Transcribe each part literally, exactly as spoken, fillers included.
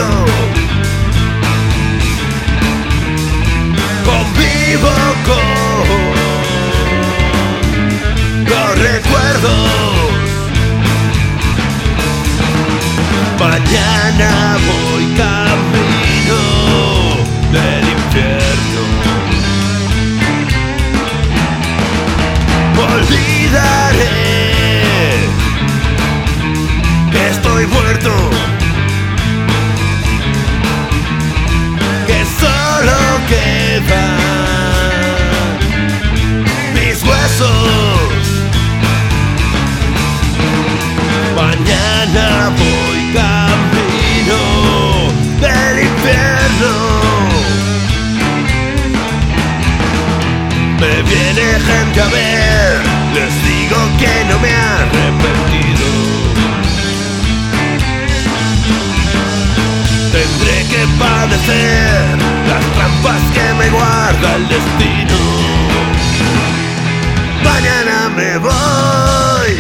Convivo con los recuerdos. Mañana voy camino del infierno. Olvidaré que estoy muerto, que solo quedan mis huesos. Mañana voy camino del infierno. Me viene gente a ver, les digo que no me he arrepentido. Tendré que padecer las trampas que me guarda el destino. Mañana me voy.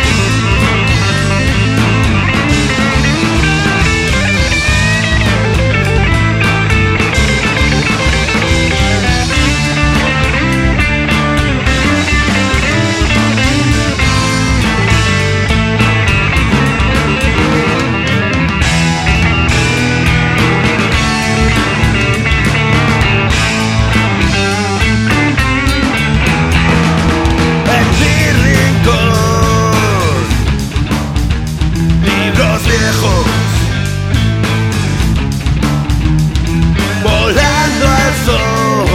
Volando al sol,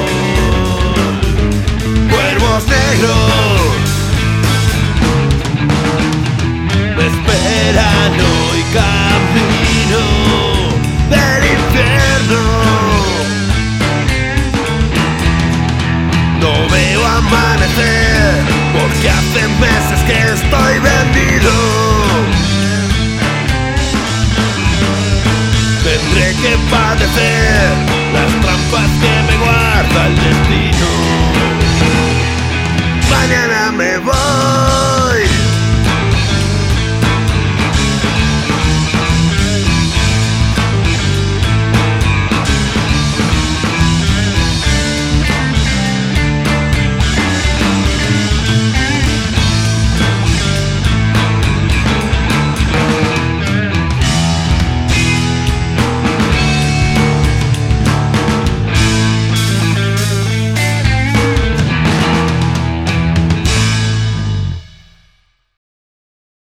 cuervos negros me esperan hoy camino del infierno. No veo amanecer porque hace meses que estoy vendido. Tendré que padecer las trampas que me guarda el destino. Mañana me voy.